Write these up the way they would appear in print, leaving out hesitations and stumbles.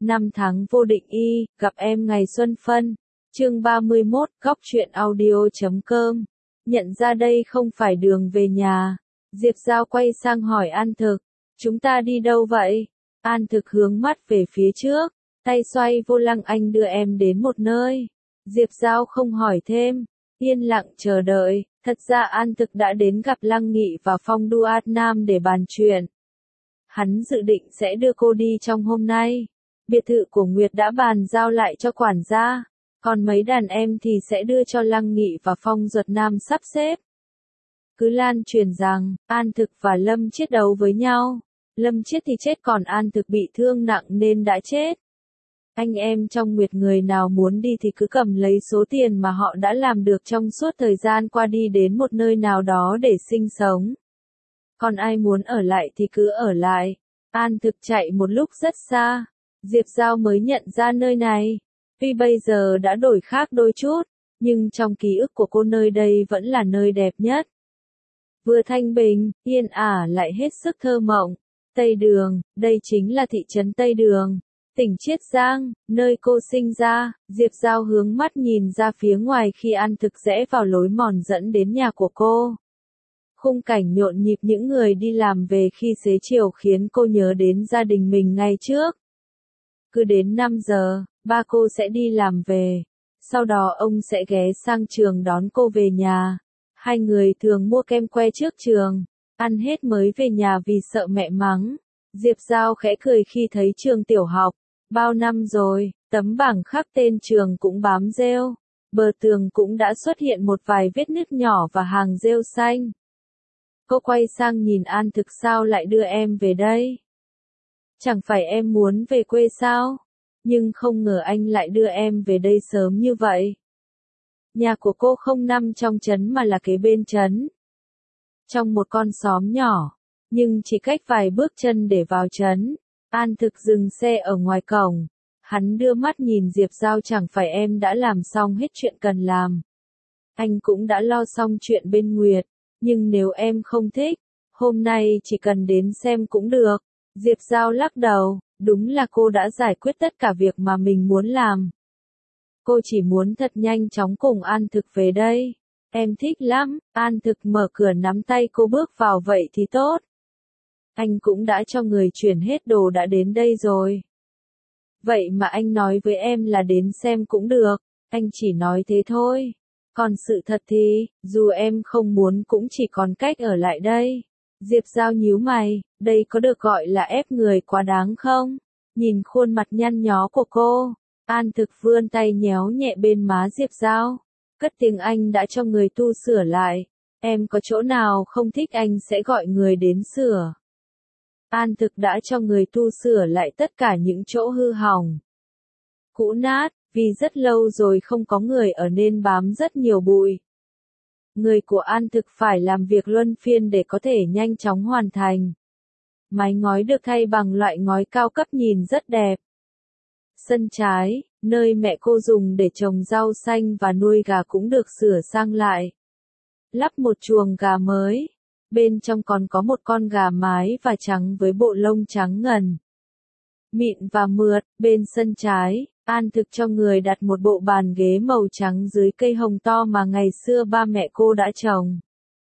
Năm tháng vô định y, gặp em ngày xuân phân. Chương 31, góc truyện audio.com. Nhận ra đây không phải đường về nhà. Diệp Giao quay sang hỏi An Thực. Chúng ta đi đâu vậy? An Thực hướng mắt về phía trước. Tay xoay vô lăng, anh đưa em đến một nơi. Diệp Giao không hỏi thêm. Yên lặng chờ đợi. Thật ra An Thực đã đến gặp Lăng Nghị và Phong Duat Nam để bàn chuyện. Hắn dự định sẽ đưa cô đi trong hôm nay. Biệt thự của Nguyệt đã bàn giao lại cho quản gia. Còn mấy đàn em thì sẽ đưa cho Lăng Nghị và Phong Duật Nam sắp xếp. Cứ lan truyền rằng, An Thực và Lâm Chiết đấu với nhau. Lâm Chiết thì chết còn An Thực bị thương nặng nên đã chết. Anh em trong Nguyệt người nào muốn đi thì cứ cầm lấy số tiền mà họ đã làm được trong suốt thời gian qua đi đến một nơi nào đó để sinh sống. Còn ai muốn ở lại thì cứ ở lại. An Thực chạy một lúc rất xa. Diệp Giao mới nhận ra nơi này. Tuy bây giờ đã đổi khác đôi chút, nhưng trong ký ức của cô nơi đây vẫn là nơi đẹp nhất. Vừa thanh bình, yên ả lại hết sức thơ mộng. Tây Đường, đây chính là thị trấn Tây Đường, tỉnh Chiết Giang, nơi cô sinh ra. Diệp Giao hướng mắt nhìn ra phía ngoài khi An Thực rẽ vào lối mòn dẫn đến nhà của cô. Khung cảnh nhộn nhịp những người đi làm về khi xế chiều khiến cô nhớ đến gia đình mình ngày trước. Cứ đến 5 giờ, ba cô sẽ đi làm về. Sau đó ông sẽ ghé sang trường đón cô về nhà. Hai người thường mua kem que trước trường, ăn hết mới về nhà vì sợ mẹ mắng. Diệp Giao khẽ cười khi thấy trường tiểu học. Bao năm rồi, tấm bảng khắc tên trường cũng bám rêu. Bờ tường cũng đã xuất hiện một vài vết nứt nhỏ và hàng rêu xanh. Cô quay sang nhìn An Thực, sao lại đưa em về đây? Chẳng phải em muốn về quê sao? Nhưng không ngờ anh lại đưa em về đây sớm như vậy. Nhà của cô không nằm trong trấn mà là kế bên trấn. Trong một con xóm nhỏ, nhưng chỉ cách vài bước chân để vào trấn. An Thực dừng xe ở ngoài cổng. Hắn đưa mắt nhìn Diệp Giao, chẳng phải em đã làm xong hết chuyện cần làm. Anh cũng đã lo xong chuyện bên Nguyệt. Nhưng nếu em không thích, hôm nay chỉ cần đến xem cũng được. Diệp Giao lắc đầu, đúng là cô đã giải quyết tất cả việc mà mình muốn làm. Cô chỉ muốn thật nhanh chóng cùng An Thực về đây. Em thích lắm. An Thực mở cửa nắm tay cô bước vào. Vậy thì tốt. Anh cũng đã cho người chuyển hết đồ đã đến đây rồi. Vậy mà anh nói với em là đến xem cũng được. Anh chỉ nói thế thôi. Còn sự thật thì, dù em không muốn cũng chỉ còn cách ở lại đây. Diệp Giao nhíu mày, đây có được gọi là ép người quá đáng không? Nhìn khuôn mặt nhăn nhó của cô, An Thực vươn tay nhéo nhẹ bên má Diệp Giao. Cất tiếng, anh đã cho người tu sửa lại. Em có chỗ nào không thích anh sẽ gọi người đến sửa. An Thực đã cho người tu sửa lại tất cả những chỗ hư hỏng, cũ nát, vì rất lâu rồi không có người ở nên bám rất nhiều bụi. Người của An Thực phải làm việc luân phiên để có thể nhanh chóng hoàn thành. Mái ngói được thay bằng loại ngói cao cấp nhìn rất đẹp. Sân trái, nơi mẹ cô dùng để trồng rau xanh và nuôi gà cũng được sửa sang lại. Lắp một chuồng gà mới. Bên trong còn có một con gà mái và trắng với bộ lông trắng ngần, mịn và mượt. Bên sân trái, An Thực cho người đặt một bộ bàn ghế màu trắng dưới cây hồng to mà ngày xưa ba mẹ cô đã trồng.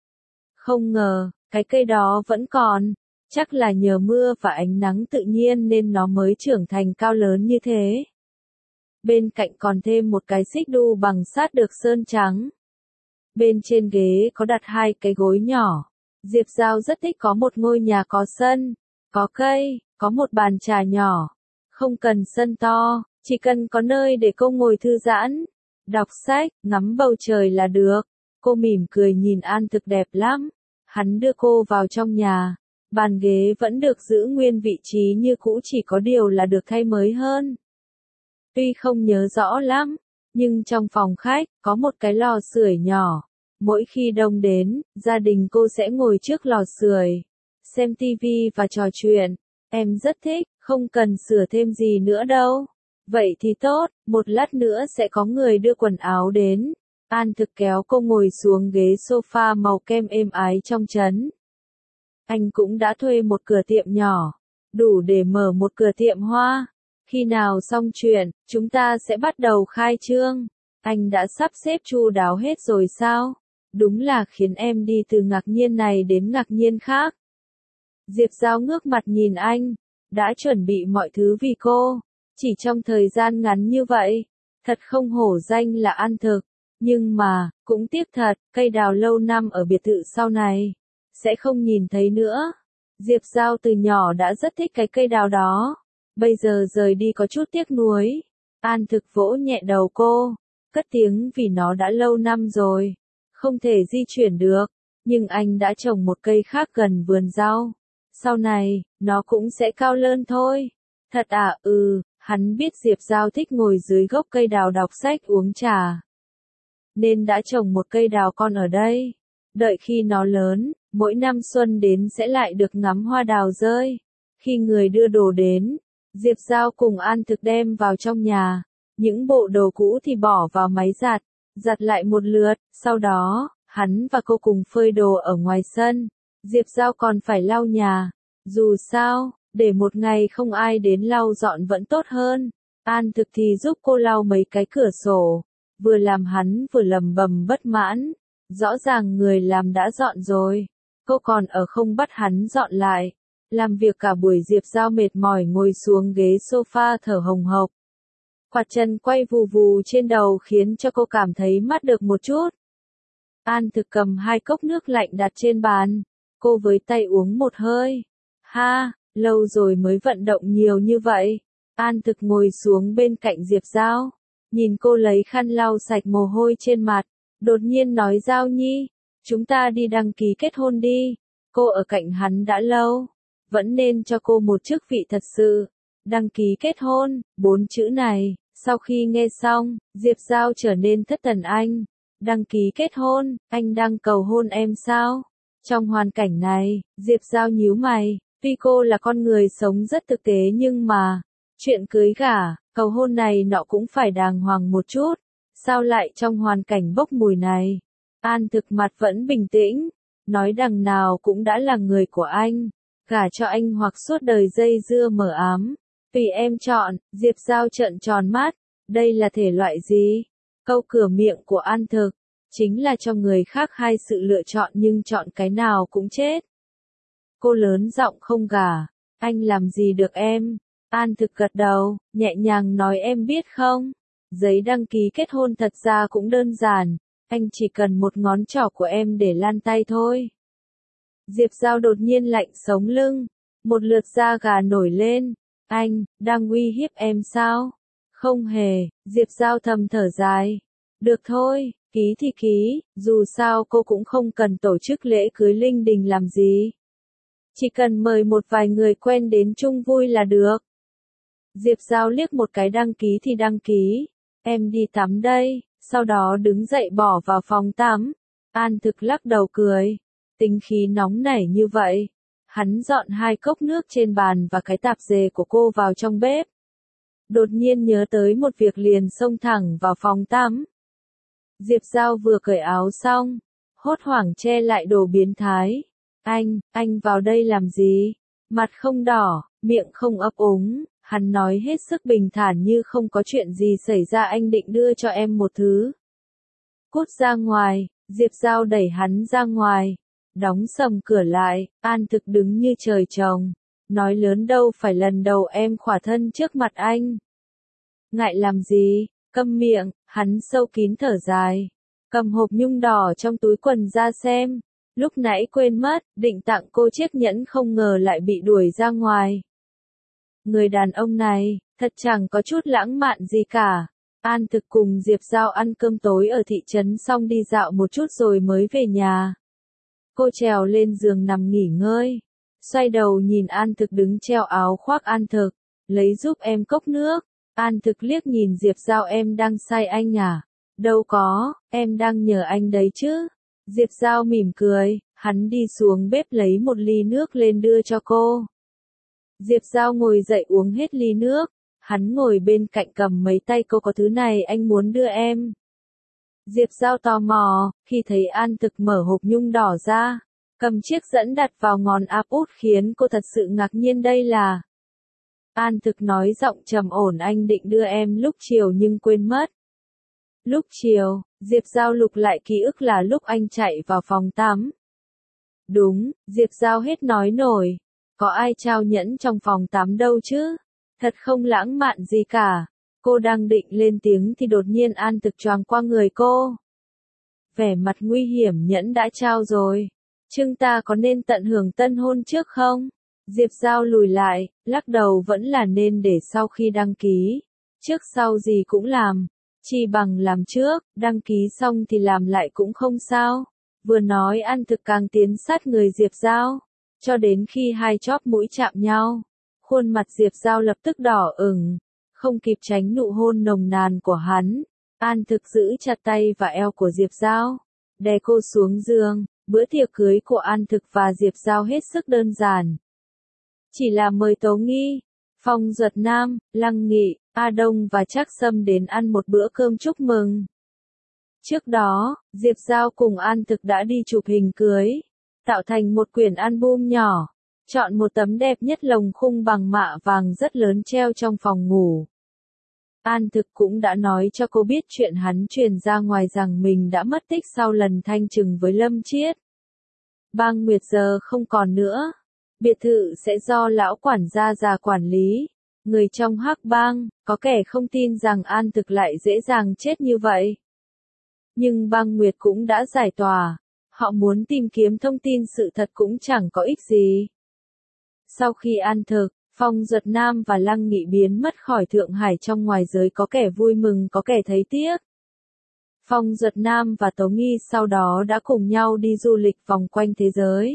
Không ngờ, cái cây đó vẫn còn. Chắc là nhờ mưa và ánh nắng tự nhiên nên nó mới trưởng thành cao lớn như thế. Bên cạnh còn thêm một cái xích đu bằng sắt được sơn trắng. Bên trên ghế có đặt hai cái gối nhỏ. Diệp Giao rất thích có một ngôi nhà có sân, có cây, có một bàn trà nhỏ. Không cần sân to, chỉ cần có nơi để cô ngồi thư giãn, đọc sách, ngắm bầu trời là được. Cô mỉm cười nhìn An Thực, đẹp lắm. Hắn đưa cô vào trong nhà. Bàn ghế vẫn được giữ nguyên vị trí như cũ, chỉ có điều là được thay mới hơn. Tuy không nhớ rõ lắm, nhưng trong phòng khách có một cái lò sưởi nhỏ. Mỗi khi đông đến, gia đình cô sẽ ngồi trước lò sưởi, xem tivi và trò chuyện. Em rất thích, không cần sửa thêm gì nữa đâu. Vậy thì tốt, một lát nữa sẽ có người đưa quần áo đến. An Thực kéo cô ngồi xuống ghế sofa màu kem êm ái trong trấn. Anh cũng đã thuê một cửa tiệm nhỏ, đủ để mở một cửa tiệm hoa. Khi nào xong chuyện, chúng ta sẽ bắt đầu khai trương. Anh đã sắp xếp chu đáo hết rồi sao? Đúng là khiến em đi từ ngạc nhiên này đến ngạc nhiên khác. Diệp Giao ngước mặt nhìn anh. Đã chuẩn bị mọi thứ vì cô. Chỉ trong thời gian ngắn như vậy. Thật không hổ danh là An Thực. Nhưng mà, cũng tiếc thật, cây đào lâu năm ở biệt thự sau này. Sẽ không nhìn thấy nữa. Diệp Giao từ nhỏ đã rất thích cái cây đào đó. Bây giờ rời đi có chút tiếc nuối. An Thực vỗ nhẹ đầu cô. Cất tiếng vì nó đã lâu năm rồi. Không thể di chuyển được. Nhưng anh đã trồng một cây khác gần vườn rau. Sau này, nó cũng sẽ cao lên thôi. Thật à? Hắn biết Diệp Giao thích ngồi dưới gốc cây đào đọc sách uống trà. Nên đã trồng một cây đào con ở đây. Đợi khi nó lớn, mỗi năm xuân đến sẽ lại được ngắm hoa đào rơi. Khi người đưa đồ đến, Diệp Giao cùng An Thực đem vào trong nhà. Những bộ đồ cũ thì bỏ vào máy giặt lại một lượt. Sau đó, hắn và cô cùng phơi đồ ở ngoài sân. Diệp Giao còn phải lau nhà. Dù sao, để một ngày không ai đến lau dọn vẫn tốt hơn. An Thực thì giúp cô lau mấy cái cửa sổ. Vừa làm hắn vừa lầm bầm bất mãn. Rõ ràng người làm đã dọn rồi. Cô còn ở không bắt hắn dọn lại. Làm việc cả buổi Diệp Giao mệt mỏi ngồi xuống ghế sofa thở hồng hộc. Quạt chân quay vù vù trên đầu khiến cho cô cảm thấy mát được một chút. An Thực cầm 2 cốc nước lạnh đặt trên bàn. Cô với tay uống một hơi. Ha, lâu rồi mới vận động nhiều như vậy. An Thực ngồi xuống bên cạnh Diệp Giao. Nhìn cô lấy khăn lau sạch mồ hôi trên mặt. Đột nhiên nói Giao Nhi. Chúng ta đi đăng ký kết hôn đi. Cô ở cạnh hắn đã lâu. Vẫn nên cho cô một chức vị thật sự. Đăng ký kết hôn, 4 chữ này. Sau khi nghe xong, Diệp Giao trở nên thất thần anh. Đăng ký kết hôn, anh đang cầu hôn em sao? Trong hoàn cảnh này, Diệp Giao nhíu mày. Tuy cô là con người sống rất thực tế nhưng mà, chuyện cưới gả, cầu hôn này nọ cũng phải đàng hoàng một chút. Sao lại trong hoàn cảnh bốc mùi này? An Thực mặt vẫn bình tĩnh. Nói đằng nào cũng đã là người của anh. Gả cho anh hoặc suốt đời dây dưa mờ ám. Tùy em chọn. Diệp Giao trợn tròn mắt. Đây là thể loại gì? Câu cửa miệng của An Thực. Chính là cho người khác hai sự lựa chọn nhưng chọn cái nào cũng chết. Cô lớn giọng không gả. Anh làm gì được em? An Thực gật đầu, nhẹ nhàng nói em biết không? Giấy đăng ký kết hôn thật ra cũng đơn giản. Anh chỉ cần một ngón trỏ của em để lan tay thôi. Diệp Giao đột nhiên lạnh sống lưng. Một lượt da gà nổi lên. Anh, đang uy hiếp em sao? Không hề, Diệp Giao thầm thở dài. Được thôi, ký thì ký, dù sao cô cũng không cần tổ chức lễ cưới linh đình làm gì. Chỉ cần mời một vài người quen đến chung vui là được. Diệp Giao liếc một cái đăng ký thì đăng ký. Em đi tắm đây, sau đó đứng dậy bỏ vào phòng tắm. An Thực lắc đầu cười. Tính khí nóng nảy như vậy. Hắn dọn 2 cốc nước trên bàn và cái tạp dề của cô vào trong bếp. Đột nhiên nhớ tới một việc liền xông thẳng vào phòng tắm. Diệp Giao vừa cởi áo xong, hốt hoảng che lại đồ biến thái. Anh vào đây làm gì? Mặt không đỏ, miệng không ấp úng, hắn nói hết sức bình thản như không có chuyện gì xảy ra. Anh định đưa cho em một thứ. Cút ra ngoài, Diệp Giao đẩy hắn ra ngoài. Đóng sầm cửa lại, An Thực đứng như trời trồng. Nói lớn đâu phải lần đầu em khỏa thân trước mặt anh. Ngại làm gì? Câm miệng, hắn sâu kín thở dài. Cầm hộp nhung đỏ trong túi quần ra xem. Lúc nãy quên mất, định tặng cô chiếc nhẫn không ngờ lại bị đuổi ra ngoài. Người đàn ông này, thật chẳng có chút lãng mạn gì cả. An Thực cùng Diệp Giao ăn cơm tối ở thị trấn xong đi dạo một chút rồi mới về nhà. Cô trèo lên giường nằm nghỉ ngơi. Xoay đầu nhìn An Thực đứng treo áo khoác. An Thực, lấy giúp em cốc nước. An Thực liếc nhìn Diệp Giao. Em đang sai anh à? Đâu có, em đang nhờ anh đấy chứ. Diệp Giao mỉm cười, hắn đi xuống bếp lấy một ly nước lên đưa cho cô. Diệp Giao ngồi dậy uống hết ly nước. Hắn ngồi bên cạnh cầm mấy tay cô. Có thứ này anh muốn đưa em. Diệp Giao tò mò, khi thấy An Thực mở hộp nhung đỏ ra, cầm chiếc dẫn đặt vào ngón áp út khiến cô thật sự ngạc nhiên. Đây là An Thực nói giọng trầm ổn, anh định đưa em lúc chiều nhưng quên mất. Lúc chiều, Diệp Giao lục lại ký ức là lúc anh chạy vào phòng tắm. Đúng, Diệp Giao hết nói nổi. Có ai trao nhẫn trong phòng tắm đâu chứ? Thật không lãng mạn gì cả. Cô đang định lên tiếng thì đột nhiên An Thực choàng qua người cô. Vẻ mặt nguy hiểm, nhẫn đã trao rồi. Chúng ta có nên tận hưởng tân hôn trước không? Diệp Giao lùi lại, lắc đầu, vẫn là nên để sau khi đăng ký. Trước sau gì cũng làm. Chi bằng làm trước, đăng ký xong thì làm lại cũng không sao. Vừa nói An Thực càng tiến sát người Diệp Giao. Cho đến khi hai chóp mũi chạm nhau. Khuôn mặt Diệp Giao lập tức đỏ ửng. Không kịp tránh nụ hôn nồng nàn của hắn. An Thực giữ chặt tay và eo của Diệp Giao. Đè cô xuống giường. Bữa tiệc cưới của An Thực và Diệp Giao hết sức đơn giản. Chỉ là mời Tố Nghi, Phong Duật Nam, Lăng Nghị, A Đông và Trác Sâm đến ăn một bữa cơm chúc mừng. Trước đó, Diệp Giao cùng An Thực đã đi chụp hình cưới, tạo thành một quyển album nhỏ, chọn một tấm đẹp nhất lồng khung bằng mạ vàng rất lớn treo trong phòng ngủ. An Thực cũng đã nói cho cô biết chuyện hắn truyền ra ngoài rằng mình đã mất tích sau lần thanh trừng với Lâm Chiết. Bang Nguyệt giờ không còn nữa. Biệt thự sẽ do lão quản gia già quản lý. Người trong Hắc Bang, có kẻ không tin rằng An Thực lại dễ dàng chết như vậy. Nhưng Bang Nguyệt cũng đã giải tỏa. Họ muốn tìm kiếm thông tin sự thật cũng chẳng có ích gì. Sau khi An Thực, Phong Duật Nam và Lăng Nghị biến mất khỏi Thượng Hải, trong ngoài giới có kẻ vui mừng có kẻ thấy tiếc. Phong Duật Nam và Tố Nghi sau đó đã cùng nhau đi du lịch vòng quanh thế giới.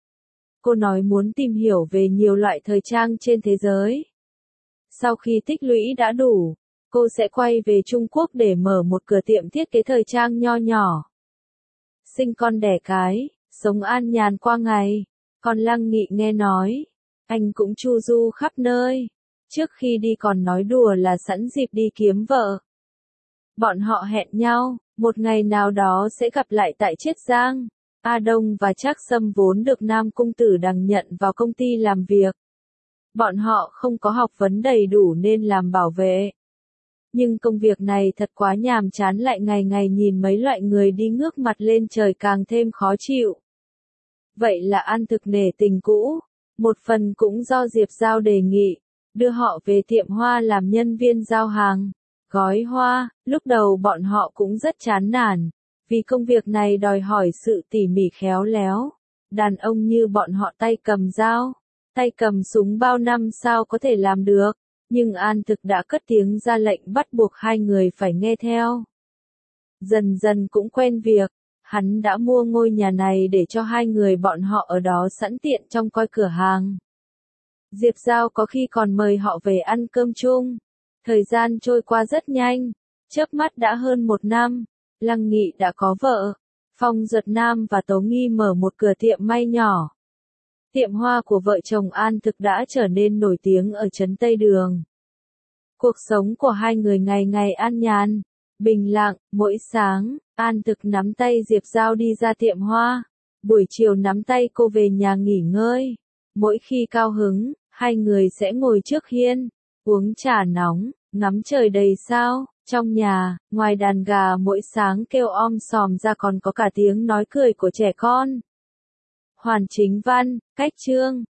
Cô nói muốn tìm hiểu về nhiều loại thời trang trên thế giới. Sau khi tích lũy đã đủ, cô sẽ quay về Trung Quốc để mở một cửa tiệm thiết kế thời trang nho nhỏ. Sinh con đẻ cái, sống an nhàn qua ngày. Còn Lăng Nghị nghe nói, anh cũng chu du khắp nơi. Trước khi đi còn nói đùa là sẵn dịp đi kiếm vợ. Bọn họ hẹn nhau, một ngày nào đó sẽ gặp lại tại Chiết Giang. A Đông và Trác Sâm vốn được Nam Cung Tử Đằng nhận vào công ty làm việc. Bọn họ không có học vấn đầy đủ nên làm bảo vệ. Nhưng công việc này thật quá nhàm chán, lại ngày ngày nhìn mấy loại người đi ngước mặt lên trời càng thêm khó chịu. Vậy là An Thực nể tình cũ. Một phần cũng do Diệp Giao đề nghị, đưa họ về tiệm hoa làm nhân viên giao hàng, gói hoa. Lúc đầu bọn họ cũng rất chán nản, vì công việc này đòi hỏi sự tỉ mỉ khéo léo. Đàn ông như bọn họ tay cầm dao, tay cầm súng bao năm sao có thể làm được. Nhưng An Thực đã cất tiếng ra lệnh bắt buộc hai người phải nghe theo. Dần dần cũng quen việc. Hắn đã mua ngôi nhà này để cho hai người bọn họ ở đó sẵn tiện trông coi cửa hàng. Diệp Giao có khi còn mời họ về ăn cơm chung. Thời gian trôi qua rất nhanh, chớp mắt đã hơn 1 năm. Lăng Nghị đã có vợ. Phong Duật Nam và Tố Nghi mở một cửa tiệm may nhỏ. Tiệm hoa của vợ chồng An Thực đã trở nên nổi tiếng ở trấn Tây Đường. Cuộc sống của hai người ngày ngày an nhàn, bình lặng. Mỗi sáng, An Thực nắm tay Diệp Giao đi ra tiệm hoa. Buổi chiều nắm tay cô về nhà nghỉ ngơi. Mỗi khi cao hứng, hai người sẽ ngồi trước hiên, uống trà nóng, ngắm trời đầy sao. Trong nhà, ngoài đàn gà mỗi sáng kêu om sòm ra còn có cả tiếng nói cười của trẻ con. Hoàn Chính Văn, Cách Chương